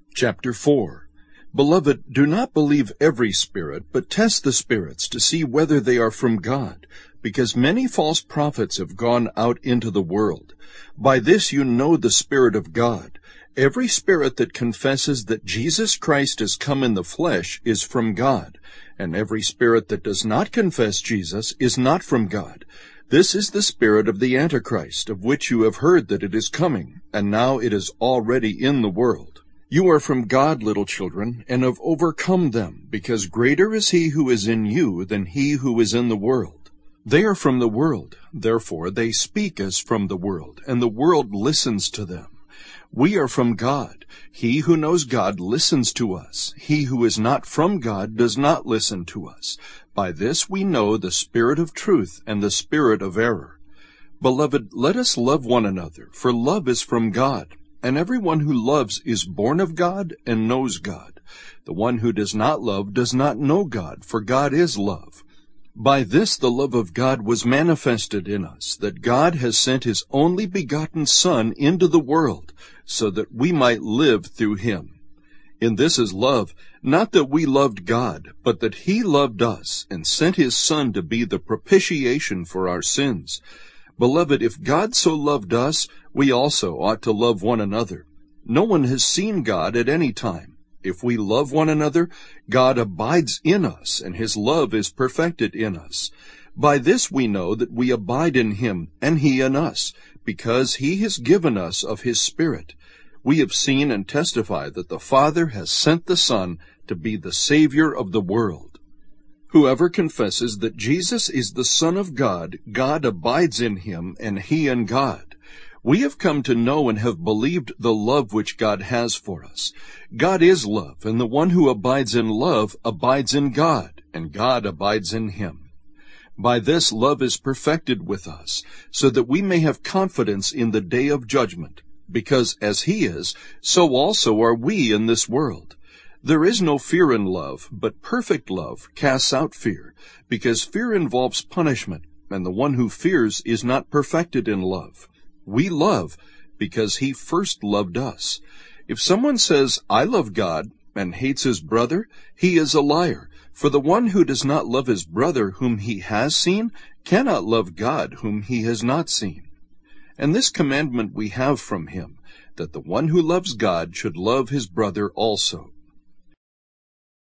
Chapter 4. Beloved, do not believe every spirit, but test the spirits to see whether they are from God, because many false prophets have gone out into the world. By this you know the Spirit of God. Every spirit that confesses that Jesus Christ has come in the flesh is from God, and every spirit that does not confess Jesus is not from God. This is the spirit of the Antichrist, of which you have heard that it is coming, and now it is already in the world. You are from God, little children, and have overcome them, because greater is he who is in you than he who is in the world. They are from the world, therefore they speak as from the world, and the world listens to them. We are from God. He who knows God listens to us. He who is not from God does not listen to us. By this we know the spirit of truth and the spirit of error. Beloved, let us love one another, for love is from God. And everyone who loves is born of God and knows God. The one who does not love does not know God, for God is love. By this the love of God was manifested in us, that God has sent his only begotten Son into the world, so that we might live through him. In this is love, not that we loved God, but that he loved us, and sent his Son to be the propitiation for our sins. Beloved, if God so loved us, we also ought to love one another. No one has seen God at any time. If we love one another, God abides in us, and his love is perfected in us. By this we know that we abide in him, and he in us, because he has given us of his Spirit. We have seen and testify that the Father has sent the Son to be the Savior of the world. Whoever confesses that Jesus is the Son of God, God abides in him, and he in God. We have come to know and have believed the love which God has for us. God is love, and the one who abides in love abides in God, and God abides in him. By this love is perfected with us, so that we may have confidence in the day of judgment, because as he is, so also are we in this world. There is no fear in love, but perfect love casts out fear, because fear involves punishment, and the one who fears is not perfected in love. We love because he first loved us. If someone says, I love God, and hates his brother, he is a liar. For the one who does not love his brother whom he has seen cannot love God whom he has not seen. And this commandment we have from him, that the one who loves God should love his brother also.